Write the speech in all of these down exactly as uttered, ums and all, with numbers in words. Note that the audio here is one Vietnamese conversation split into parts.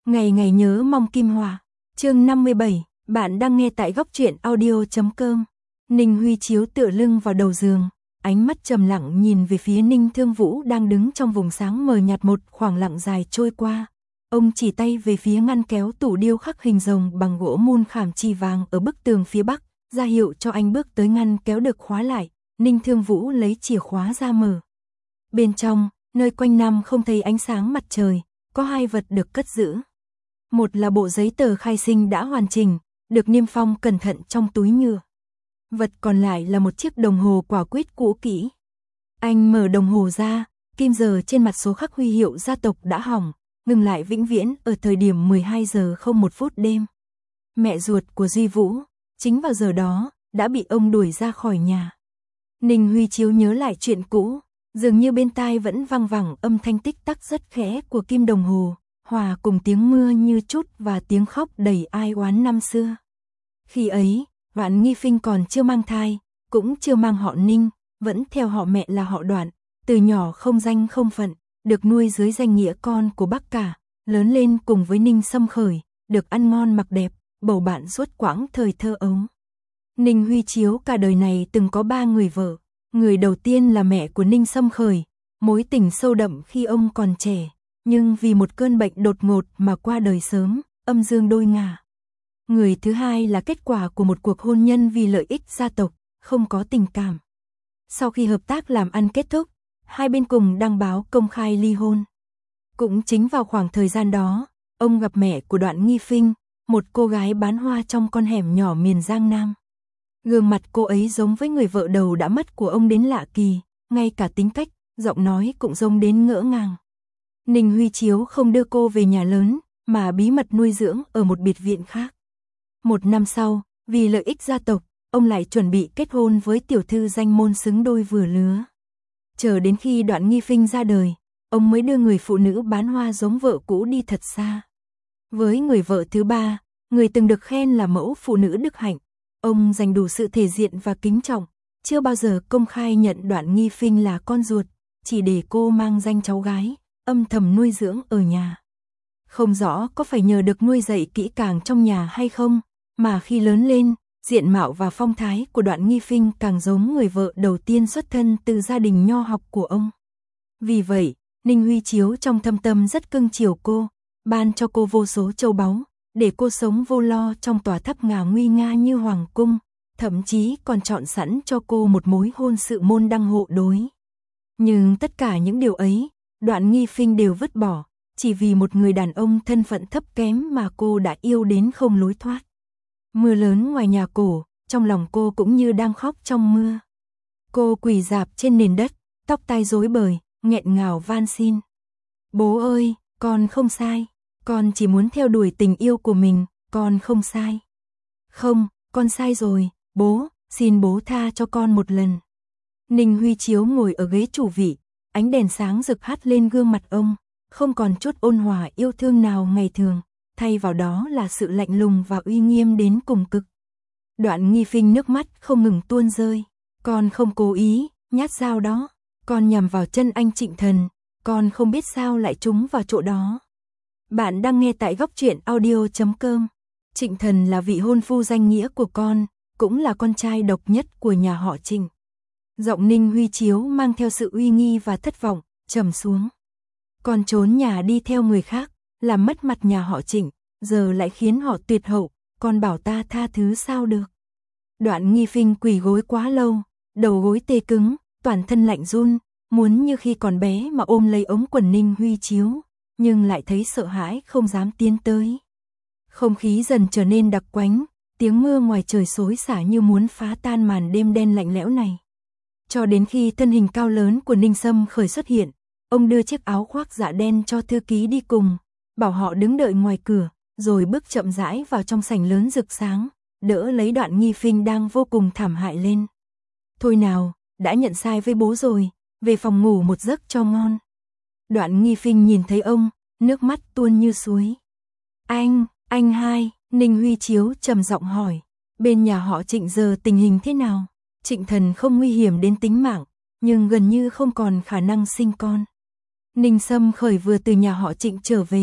Ngày ngày nhớ mong Kim Hòa. Chương năm mươi bảy, bạn đang nghe tại góc truyện audio chấm com. Ninh Huy Chiếu tựa lưng vào đầu giường, ánh mắt trầm lặng nhìn về phía Ninh Thương Vũ đang đứng trong vùng sáng mờ nhạt. Một khoảng lặng dài trôi qua. Ông chỉ tay về phía ngăn kéo tủ điêu khắc hình rồng bằng gỗ mun khảm chì vàng ở bức tường phía bắc, ra hiệu cho anh bước tới ngăn kéo được khóa lại. Ninh Thương Vũ lấy chìa khóa ra mở. Bên trong, nơi quanh năm không thấy ánh sáng mặt trời, có hai vật được cất giữ. Một là bộ giấy tờ khai sinh đã hoàn chỉnh, được niêm phong cẩn thận trong túi nhựa. Vật còn lại là một chiếc đồng hồ quả quýt cũ kỹ. Anh mở đồng hồ ra, kim giờ trên mặt số khắc huy hiệu gia tộc đã hỏng, ngừng lại vĩnh viễn ở thời điểm mười hai giờ không một phút đêm. Mẹ ruột của Duy Vũ, chính vào giờ đó, đã bị ông đuổi ra khỏi nhà. Ninh Huy Chiếu nhớ lại chuyện cũ, dường như bên tai vẫn vang vẳng âm thanh tích tắc rất khẽ của kim đồng hồ, hòa cùng tiếng mưa như chút và tiếng khóc đầy ai oán năm xưa. Khi ấy, Đoạn Nghi Phinh còn chưa mang thai, cũng chưa mang họ Ninh, vẫn theo họ mẹ là họ Đoạn, từ nhỏ không danh không phận, được nuôi dưới danh nghĩa con của bác cả, lớn lên cùng với Ninh Sâm Khởi, được ăn ngon mặc đẹp, bầu bạn suốt quãng thời thơ ấu. Ninh Huy Chiếu cả đời này từng có ba người vợ, người đầu tiên là mẹ của Ninh Sâm Khởi, mối tình sâu đậm khi ông còn trẻ, nhưng vì một cơn bệnh đột ngột mà qua đời sớm, âm dương đôi ngả. Người thứ hai là kết quả của một cuộc hôn nhân vì lợi ích gia tộc, không có tình cảm. Sau khi hợp tác làm ăn kết thúc, hai bên cùng đăng báo công khai ly hôn. Cũng chính vào khoảng thời gian đó, ông gặp mẹ của Đoạn Nghi Phinh, một cô gái bán hoa trong con hẻm nhỏ miền Giang Nam. Gương mặt cô ấy giống với người vợ đầu đã mất của ông đến lạ kỳ, ngay cả tính cách, giọng nói cũng giống đến ngỡ ngàng. Ninh Huy Chiếu không đưa cô về nhà lớn, mà bí mật nuôi dưỡng ở một biệt viện khác. Một năm sau, vì lợi ích gia tộc, ông lại chuẩn bị kết hôn với tiểu thư danh môn xứng đôi vừa lứa. Chờ đến khi Đoạn Nghi Phinh ra đời, ông mới đưa người phụ nữ bán hoa giống vợ cũ đi thật xa. Với người vợ thứ ba, người từng được khen là mẫu phụ nữ đức hạnh, ông dành đủ sự thể diện và kính trọng, chưa bao giờ công khai nhận Đoạn Nghi Phinh là con ruột, chỉ để cô mang danh cháu gái, âm thầm nuôi dưỡng ở nhà. Không rõ có phải nhờ được nuôi dạy kỹ càng trong nhà hay không, mà khi lớn lên, diện mạo và phong thái của Đoạn Nghi Phinh càng giống người vợ đầu tiên xuất thân từ gia đình nho học của ông. Vì vậy, Ninh Huy Chiếu trong thâm tâm rất cưng chiều cô, ban cho cô vô số châu báu, để cô sống vô lo trong tòa tháp ngà nguy nga như hoàng cung, thậm chí còn chọn sẵn cho cô một mối hôn sự môn đăng hộ đối. Nhưng tất cả những điều ấy, Đoạn Nghi Phinh đều vứt bỏ, chỉ vì một người đàn ông thân phận thấp kém mà cô đã yêu đến không lối thoát. Mưa lớn ngoài nhà cổ, trong lòng cô cũng như đang khóc trong mưa. Cô quỳ rạp trên nền đất, tóc tai rối bời, nghẹn ngào van xin. Bố ơi, con không sai, con chỉ muốn theo đuổi tình yêu của mình, con không sai. Không, con sai rồi, bố, xin bố tha cho con một lần. Ninh Huy Chiếu ngồi ở ghế chủ vị, ánh đèn sáng rực hắt lên gương mặt ông, không còn chút ôn hòa yêu thương nào ngày thường, thay vào đó là sự lạnh lùng và uy nghiêm đến cùng cực. Đoạn Nghi Phinh nước mắt không ngừng tuôn rơi. Con không cố ý, nhát dao đó, con nhằm vào chân anh Trịnh Thần, con không biết sao lại trúng vào chỗ đó. Bạn đang nghe tại góc truyện audio chấm com. Trịnh Thần là vị hôn phu danh nghĩa của con, cũng là con trai độc nhất của nhà họ Trịnh. Giọng Ninh Huy Chiếu mang theo sự uy nghi và thất vọng, trầm xuống. Con trốn nhà đi theo người khác, làm mất mặt nhà họ Trịnh, giờ lại khiến họ tuyệt hậu, con bảo ta tha thứ sao được. Đoạn Nghi Phinh quỳ gối quá lâu, đầu gối tê cứng, toàn thân lạnh run, muốn như khi còn bé mà ôm lấy ống quần Ninh Huy Chiếu, nhưng lại thấy sợ hãi không dám tiến tới. Không khí dần trở nên đặc quánh, tiếng mưa ngoài trời xối xả như muốn phá tan màn đêm đen lạnh lẽo này. Cho đến khi thân hình cao lớn của Ninh Sâm Khởi xuất hiện, ông đưa chiếc áo khoác dạ đen cho thư ký đi cùng, bảo họ đứng đợi ngoài cửa, rồi bước chậm rãi vào trong sảnh lớn rực sáng, đỡ lấy Đoạn Nghi Phinh đang vô cùng thảm hại lên. Thôi nào, đã nhận sai với bố rồi, về phòng ngủ một giấc cho ngon. Đoạn Nghi Phinh nhìn thấy ông, nước mắt tuôn như suối. Anh, anh hai, Ninh Huy Chiếu trầm giọng hỏi, bên nhà họ Trịnh giờ tình hình thế nào? Trịnh Thần không nguy hiểm đến tính mạng, nhưng gần như không còn khả năng sinh con. Ninh Sâm Khởi vừa từ nhà họ Trịnh trở về,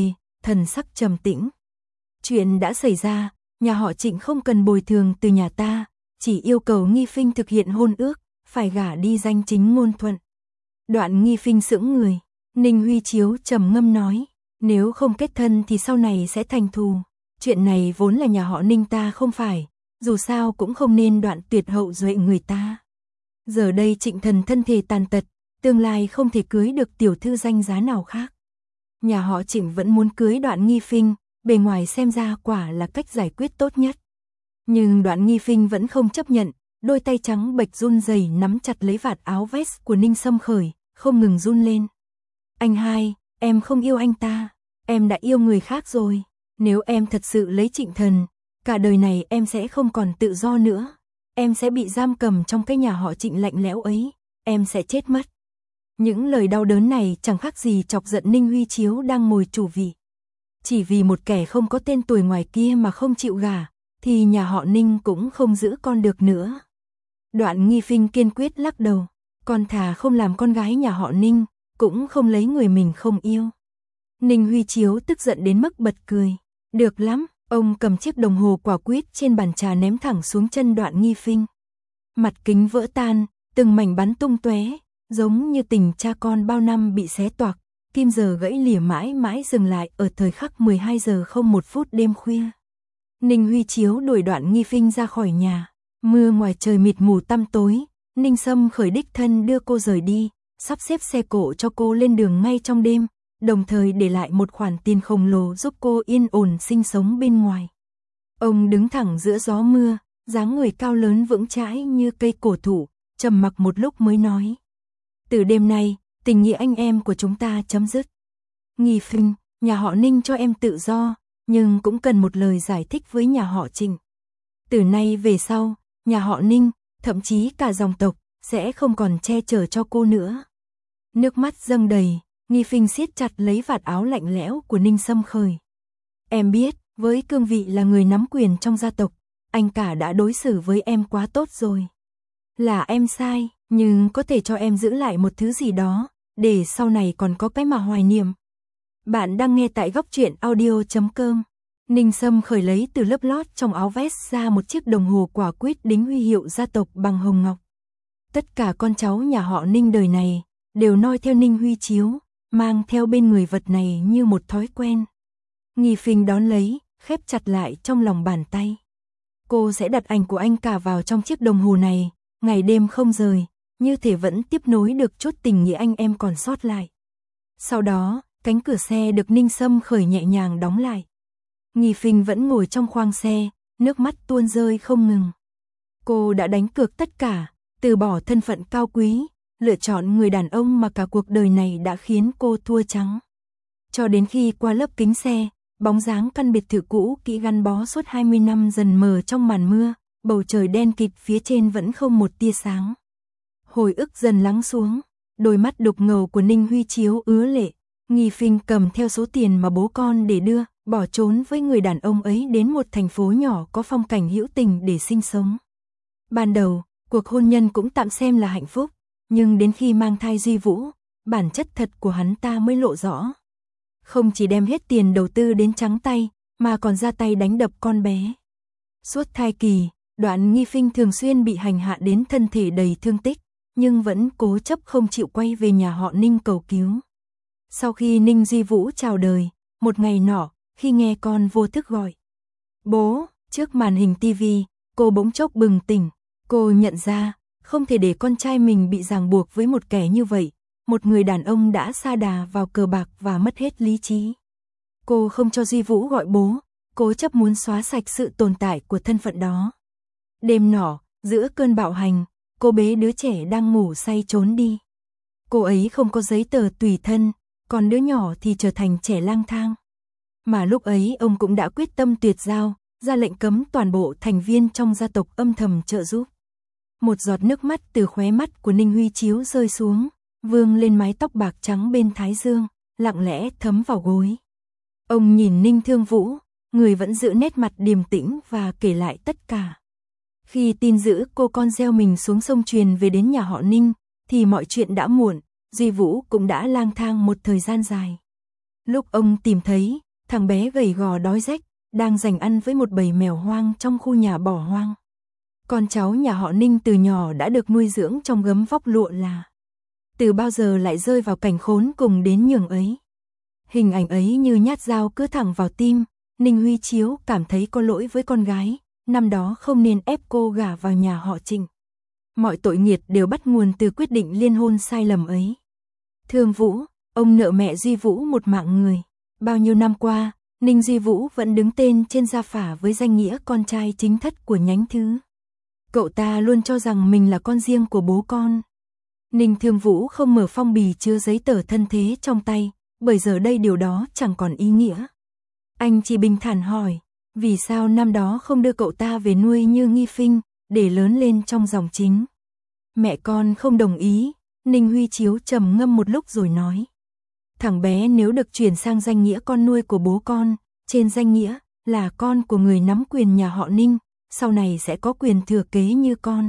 thần sắc trầm tĩnh. Chuyện đã xảy ra, nhà họ Trịnh không cần bồi thường từ nhà ta, chỉ yêu cầu Nghi Phinh thực hiện hôn ước, phải gả đi danh chính ngôn thuận. Đoạn Nghi Phinh sững người, Ninh Huy Chiếu trầm ngâm nói, nếu không kết thân thì sau này sẽ thành thù. Chuyện này vốn là nhà họ Ninh ta không phải, dù sao cũng không nên đoạn tuyệt hậu duệ người ta. Giờ đây Trịnh thần thân thể tàn tật, tương lai không thể cưới được tiểu thư danh giá nào khác. Nhà họ Trịnh vẫn muốn cưới Đoạn Nghi Phinh, bề ngoài xem ra quả là cách giải quyết tốt nhất. Nhưng Đoạn Nghi Phinh vẫn không chấp nhận, đôi tay trắng bệch run rẩy nắm chặt lấy vạt áo vest của Ninh Sâm Khởi, không ngừng run lên. Anh hai, em không yêu anh ta, em đã yêu người khác rồi. Nếu em thật sự lấy Trịnh thần, cả đời này em sẽ không còn tự do nữa. Em sẽ bị giam cầm trong cái nhà họ Trịnh lạnh lẽo ấy, em sẽ chết mất. Những lời đau đớn này chẳng khác gì chọc giận Ninh Huy Chiếu đang ngồi chủ vị. Chỉ vì một kẻ không có tên tuổi ngoài kia mà không chịu gả, thì nhà họ Ninh cũng không giữ con được nữa. Đoạn Nghi Phinh kiên quyết lắc đầu, con thà không làm con gái nhà họ Ninh, cũng không lấy người mình không yêu. Ninh Huy Chiếu tức giận đến mức bật cười. Được lắm, ông cầm chiếc đồng hồ quả quýt trên bàn trà ném thẳng xuống chân Đoạn Nghi Phinh. Mặt kính vỡ tan, từng mảnh bắn tung tóe, giống như tình cha con bao năm bị xé toạc, kim giờ gãy lìa mãi mãi dừng lại ở thời khắc mười hai giờ không một phút đêm khuya. Ninh Huy Chiếu đuổi Đoạn Nghi Phinh ra khỏi nhà, mưa ngoài trời mịt mù tăm tối, Ninh Sâm Khởi đích thân đưa cô rời đi, sắp xếp xe cộ cho cô lên đường ngay trong đêm, đồng thời để lại một khoản tiền khổng lồ giúp cô yên ổn sinh sống bên ngoài. Ông đứng thẳng giữa gió mưa, dáng người cao lớn vững chãi như cây cổ thụ, trầm mặc một lúc mới nói. Từ đêm nay, tình nghĩa anh em của chúng ta chấm dứt. Nghi Phinh, nhà họ Ninh cho em tự do, nhưng cũng cần một lời giải thích với nhà họ Trịnh. Từ nay về sau, nhà họ Ninh, thậm chí cả dòng tộc, sẽ không còn che chở cho cô nữa. Nước mắt dâng đầy, Nghi Phinh siết chặt lấy vạt áo lạnh lẽo của Ninh Sâm Khởi. Em biết, với cương vị là người nắm quyền trong gia tộc, anh cả đã đối xử với em quá tốt rồi. Là em sai, nhưng có thể cho em giữ lại một thứ gì đó, để sau này còn có cái mà hoài niệm. Bạn đang nghe tại góc truyện audio chấm com. Ninh Sâm Khởi lấy từ lớp lót trong áo vest ra một chiếc đồng hồ quả quýt đính huy hiệu gia tộc bằng hồng ngọc. Tất cả con cháu nhà họ Ninh đời này đều noi theo Ninh Huy Chiếu, mang theo bên người vật này như một thói quen. Nghi Phinh đón lấy, khép chặt lại trong lòng bàn tay. Cô sẽ đặt ảnh của anh cả vào trong chiếc đồng hồ này, ngày đêm không rời, như thể vẫn tiếp nối được chút tình nghĩa anh em còn sót lại. Sau đó, cánh cửa xe được Ninh Sâm Khởi nhẹ nhàng đóng lại. Nghi Phinh vẫn ngồi trong khoang xe, nước mắt tuôn rơi không ngừng. Cô đã đánh cược tất cả, từ bỏ thân phận cao quý, lựa chọn người đàn ông mà cả cuộc đời này đã khiến cô thua trắng. Cho đến khi qua lớp kính xe, bóng dáng căn biệt thự cũ kỹ gắn bó suốt hai mươi năm dần mờ trong màn mưa, bầu trời đen kịt phía trên vẫn không một tia sáng. Hồi ức dần lắng xuống, đôi mắt đục ngầu của Ninh Huy Chiếu ứa lệ. Nghi Phinh cầm theo số tiền mà bố con để đưa, bỏ trốn với người đàn ông ấy đến một thành phố nhỏ có phong cảnh hữu tình để sinh sống. Ban đầu, cuộc hôn nhân cũng tạm xem là hạnh phúc, nhưng đến khi mang thai Duy Vũ, bản chất thật của hắn ta mới lộ rõ. Không chỉ đem hết tiền đầu tư đến trắng tay, mà còn ra tay đánh đập con bé. Suốt thai kỳ, Đoạn Nghi Phinh thường xuyên bị hành hạ đến thân thể đầy thương tích, nhưng vẫn cố chấp không chịu quay về nhà họ Ninh cầu cứu. Sau khi Ninh Duy Vũ chào đời, một ngày nọ, khi nghe con vô thức gọi bố, trước màn hình tivi, cô bỗng chốc bừng tỉnh. Cô nhận ra, không thể để con trai mình bị ràng buộc với một kẻ như vậy, một người đàn ông đã sa đà vào cờ bạc và mất hết lý trí. Cô không cho Duy Vũ gọi bố, cố chấp muốn xóa sạch sự tồn tại của thân phận đó. Đêm nọ, giữa cơn bạo hành, cô bế đứa trẻ đang ngủ say trốn đi. Cô ấy không có giấy tờ tùy thân, còn đứa nhỏ thì trở thành trẻ lang thang. Mà lúc ấy ông cũng đã quyết tâm tuyệt giao, ra lệnh cấm toàn bộ thành viên trong gia tộc âm thầm trợ giúp. Một giọt nước mắt từ khóe mắt của Ninh Huy Chiếu rơi xuống, vương lên mái tóc bạc trắng bên thái dương, lặng lẽ thấm vào gối. Ông nhìn Ninh Thương Vũ, người vẫn giữ nét mặt điềm tĩnh và kể lại tất cả. Khi tin dữ cô con gieo mình xuống sông truyền về đến nhà họ Ninh, thì mọi chuyện đã muộn, Duy Vũ cũng đã lang thang một thời gian dài. Lúc ông tìm thấy, thằng bé gầy gò đói rách, đang giành ăn với một bầy mèo hoang trong khu nhà bỏ hoang. Con cháu nhà họ Ninh từ nhỏ đã được nuôi dưỡng trong gấm vóc lụa là. Từ bao giờ lại rơi vào cảnh khốn cùng đến nhường ấy. Hình ảnh ấy như nhát dao cứ thẳng vào tim, Ninh Huy Chiếu cảm thấy có lỗi với con gái, năm đó không nên ép cô gả vào nhà họ Trịnh. Mọi tội nghiệt đều bắt nguồn từ quyết định liên hôn sai lầm ấy. Thương Vũ, ông nợ mẹ Duy Vũ một mạng người. Bao nhiêu năm qua, Ninh Duy Vũ vẫn đứng tên trên gia phả với danh nghĩa con trai chính thất của nhánh thứ. Cậu ta luôn cho rằng mình là con riêng của bố con. Ninh Thương Vũ không mở phong bì chứa giấy tờ thân thế trong tay, bởi giờ đây điều đó chẳng còn ý nghĩa. Anh chỉ bình thản hỏi, vì sao năm đó không đưa cậu ta về nuôi như Nghi Phinh, để lớn lên trong dòng chính. Mẹ con không đồng ý, Ninh Huy Chiếu trầm ngâm một lúc rồi nói. Thằng bé nếu được chuyển sang danh nghĩa con nuôi của bố con, trên danh nghĩa là con của người nắm quyền nhà họ Ninh, sau này sẽ có quyền thừa kế như con.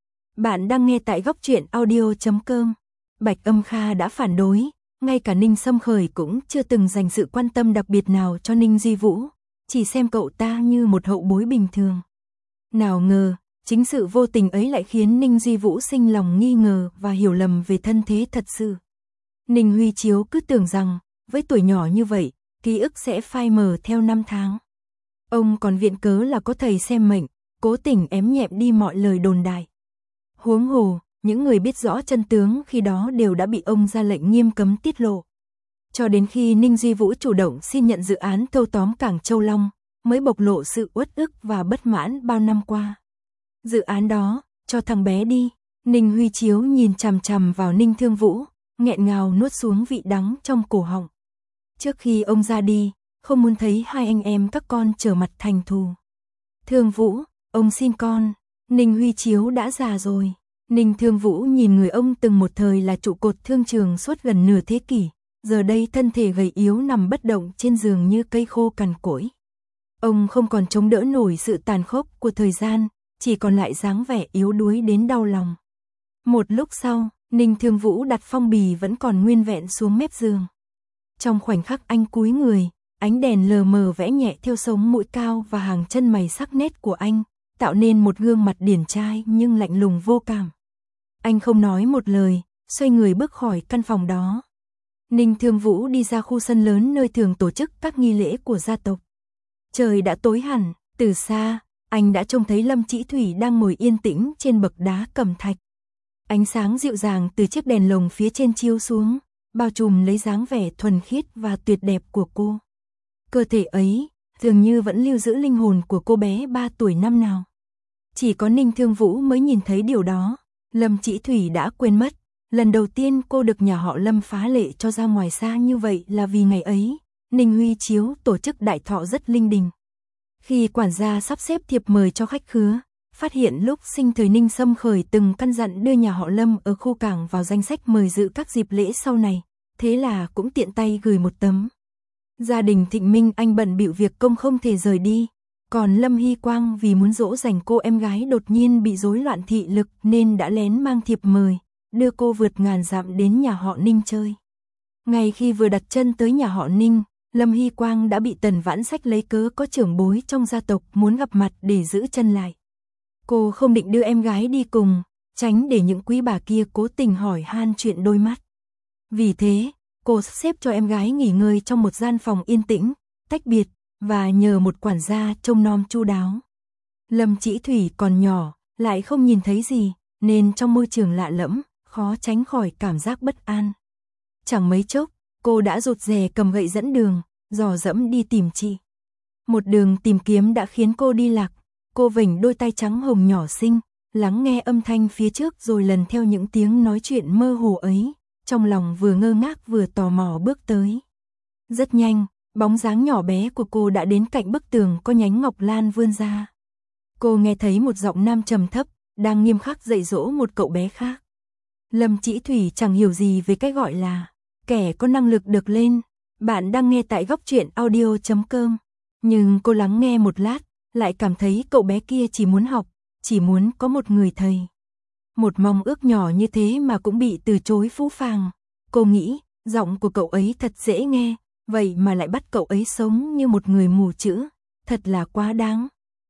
Bạn đang nghe tại góc truyện audio chấm com. Bạch Âm Kha đã phản đối, ngay cả Ninh Sâm Khởi cũng chưa từng dành sự quan tâm đặc biệt nào cho Ninh Duy Vũ, chỉ xem cậu ta như một hậu bối bình thường. Nào ngờ, chính sự vô tình ấy lại khiến Ninh Duy Vũ sinh lòng nghi ngờ và hiểu lầm về thân thế thật sự. Ninh Huy Chiếu cứ tưởng rằng, với tuổi nhỏ như vậy, ký ức sẽ phai mờ theo năm tháng. Ông còn viện cớ là có thầy xem mệnh, cố tình ém nhẹm đi mọi lời đồn đại. Huống hồ, những người biết rõ chân tướng khi đó đều đã bị ông ra lệnh nghiêm cấm tiết lộ. Cho đến khi Ninh Duy Vũ chủ động xin nhận dự án thâu tóm cảng Châu Long, mới bộc lộ sự uất ức và bất mãn bao năm qua. Dự án đó, cho thằng bé đi. Ninh Huy Chiếu nhìn chằm chằm vào Ninh Thương Vũ, nghẹn ngào nuốt xuống vị đắng trong cổ họng. Trước khi ông ra đi, không muốn thấy hai anh em các con trở mặt thành thù. Thương Vũ, ông xin con. Ninh Huy Chiếu đã già rồi. Ninh Thương Vũ nhìn người ông từng một thời là trụ cột thương trường suốt gần nửa thế kỷ, giờ đây thân thể gầy yếu nằm bất động trên giường như cây khô cằn cỗi. Ông không còn chống đỡ nổi sự tàn khốc của thời gian, chỉ còn lại dáng vẻ yếu đuối đến đau lòng. Một lúc sau, Ninh Thương Vũ đặt phong bì vẫn còn nguyên vẹn xuống mép giường. Trong khoảnh khắc anh cúi người, ánh đèn lờ mờ vẽ nhẹ theo sống mũi cao và hàng chân mày sắc nét của anh, tạo nên một gương mặt điển trai nhưng lạnh lùng vô cảm. Anh không nói một lời, xoay người bước khỏi căn phòng đó. Ninh Thương Vũ đi ra khu sân lớn nơi thường tổ chức các nghi lễ của gia tộc. Trời đã tối hẳn, từ xa, anh đã trông thấy Lâm Chỉ Thủy đang ngồi yên tĩnh trên bậc đá cẩm thạch. Ánh sáng dịu dàng từ chiếc đèn lồng phía trên chiếu xuống, bao trùm lấy dáng vẻ thuần khiết và tuyệt đẹp của cô. Cơ thể ấy, dường như vẫn lưu giữ linh hồn của cô bé ba tuổi năm nào. Chỉ có Ninh Thương Vũ mới nhìn thấy điều đó. Lâm Chỉ Thủy đã quên mất, lần đầu tiên cô được nhà họ Lâm phá lệ cho ra ngoài xa như vậy là vì ngày ấy, Ninh Huy Chiếu tổ chức đại thọ rất linh đình. Khi quản gia sắp xếp thiệp mời cho khách khứa, phát hiện lúc sinh thời Ninh Sâm Khởi từng căn dặn đưa nhà họ Lâm ở khu cảng vào danh sách mời dự các dịp lễ sau này, thế là cũng tiện tay gửi một tấm. Gia đình Thịnh Minh Anh bận bịu việc công không thể rời đi, còn Lâm Hy Quang vì muốn dỗ dành cô em gái đột nhiên bị rối loạn thị lực nên đã lén mang thiệp mời, đưa cô vượt ngàn dặm đến nhà họ Ninh chơi. Ngay khi vừa đặt chân tới nhà họ Ninh, Lâm Hy Quang đã bị Tần Vãn Sách lấy cớ có trưởng bối trong gia tộc muốn gặp mặt để giữ chân lại. Cô không định đưa em gái đi cùng, tránh để những quý bà kia cố tình hỏi han chuyện đôi mắt. Vì thế, cô xếp cho em gái nghỉ ngơi trong một gian phòng yên tĩnh, tách biệt, và nhờ một quản gia trông nom chu đáo. Lâm Chỉ Thủy còn nhỏ, lại không nhìn thấy gì, nên trong môi trường lạ lẫm, khó tránh khỏi cảm giác bất an. Chẳng mấy chốc, cô đã rụt rè cầm gậy dẫn đường, dò dẫm đi tìm chị. Một đường tìm kiếm đã khiến cô đi lạc, cô vểnh đôi tay trắng hồng nhỏ xinh, lắng nghe âm thanh phía trước rồi lần theo những tiếng nói chuyện mơ hồ ấy, trong lòng vừa ngơ ngác vừa tò mò bước tới. Rất nhanh, bóng dáng nhỏ bé của cô đã đến cạnh bức tường có nhánh ngọc lan vươn ra. Cô nghe thấy một giọng nam trầm thấp, đang nghiêm khắc dạy dỗ một cậu bé khác. Lâm Chỉ Thủy chẳng hiểu gì về cái gọi là kẻ có năng lực được lên. Bạn đang nghe tại góc truyện audio chấm com. Nhưng cô lắng nghe một lát, lại cảm thấy cậu bé kia chỉ muốn học, chỉ muốn có một người thầy. Một mong ước nhỏ như thế mà cũng bị từ chối phũ phàng. Cô nghĩ, giọng của cậu ấy thật dễ nghe, vậy mà lại bắt cậu ấy sống như một người mù chữ, thật là quá đáng.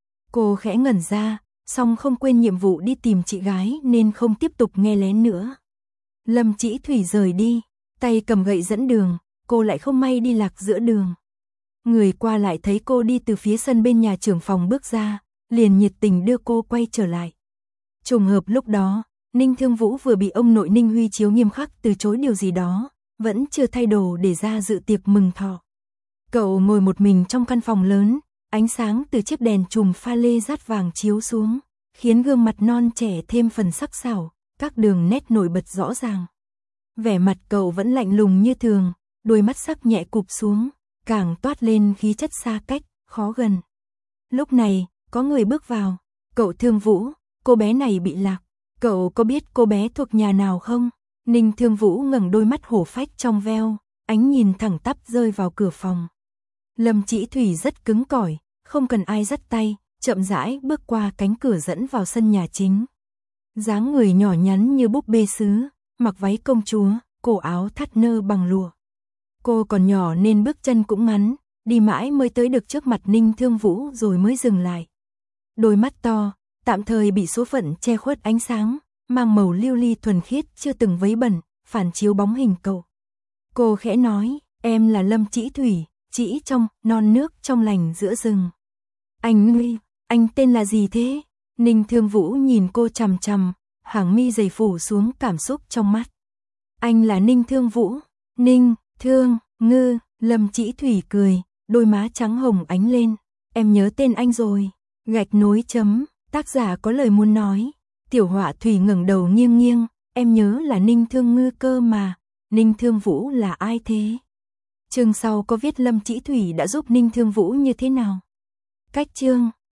Cô khẽ ngẩn ra, song không quên nhiệm vụ đi tìm chị gái nên không tiếp tục nghe lén nữa. Lâm Chỉ Thủy rời đi, tay cầm gậy dẫn đường, cô lại không may đi lạc giữa đường. Người qua lại thấy cô đi từ phía sân bên nhà trưởng phòng bước ra, liền nhiệt tình đưa cô quay trở lại. Trùng hợp lúc đó, Ninh Thương Vũ vừa bị ông nội Ninh Huy Chiếu nghiêm khắc từ chối điều gì đó, vẫn chưa thay đồ để ra dự tiệc mừng thọ. Cậu ngồi một mình trong căn phòng lớn, ánh sáng từ chiếc đèn chùm pha lê dát vàng chiếu xuống, khiến gương mặt non trẻ thêm phần sắc sảo, các đường nét nổi bật rõ ràng. Vẻ mặt cậu vẫn lạnh lùng như thường, đôi mắt sắc nhẹ cụp xuống, càng toát lên khí chất xa cách, khó gần. Lúc này, có người bước vào, cậu Thương Vũ, cô bé này bị lạc, cậu có biết cô bé thuộc nhà nào không? Ninh Thương Vũ ngẩng đôi mắt hổ phách trong veo, ánh nhìn thẳng tắp rơi vào cửa phòng. Lâm Chỉ Thủy rất cứng cỏi, không cần ai dắt tay, chậm rãi bước qua cánh cửa dẫn vào sân nhà chính. Dáng người nhỏ nhắn như búp bê sứ, mặc váy công chúa, cổ áo thắt nơ bằng lụa. Cô còn nhỏ nên bước chân cũng ngắn, đi mãi mới tới được trước mặt Ninh Thương Vũ rồi mới dừng lại. Đôi mắt to, tạm thời bị số phận che khuất ánh sáng, mang màu lưu ly thuần khiết chưa từng vấy bẩn, phản chiếu bóng hình cậu. Cô khẽ nói, em là Lâm Chỉ Thủy, chỉ trong, non nước trong lành giữa rừng. Anh Nguy, anh tên là gì thế? Ninh Thương Vũ nhìn cô chằm chằm, hàng mi dày phủ xuống cảm xúc trong mắt. Anh là Ninh Thương Vũ, Ninh, Thương, Ngư, Lâm Chỉ Thủy cười, đôi má trắng hồng ánh lên. Em nhớ tên anh rồi, gạch nối chấm, tác giả có lời muốn nói. Tiểu họa Thủy ngẩng đầu nghiêng nghiêng, em nhớ là Ninh Thương Ngư cơ mà, Ninh Thương Vũ là ai thế? Chương sau có viết Lâm Chỉ Thủy đã giúp Ninh Thương Vũ như thế nào? Cách chương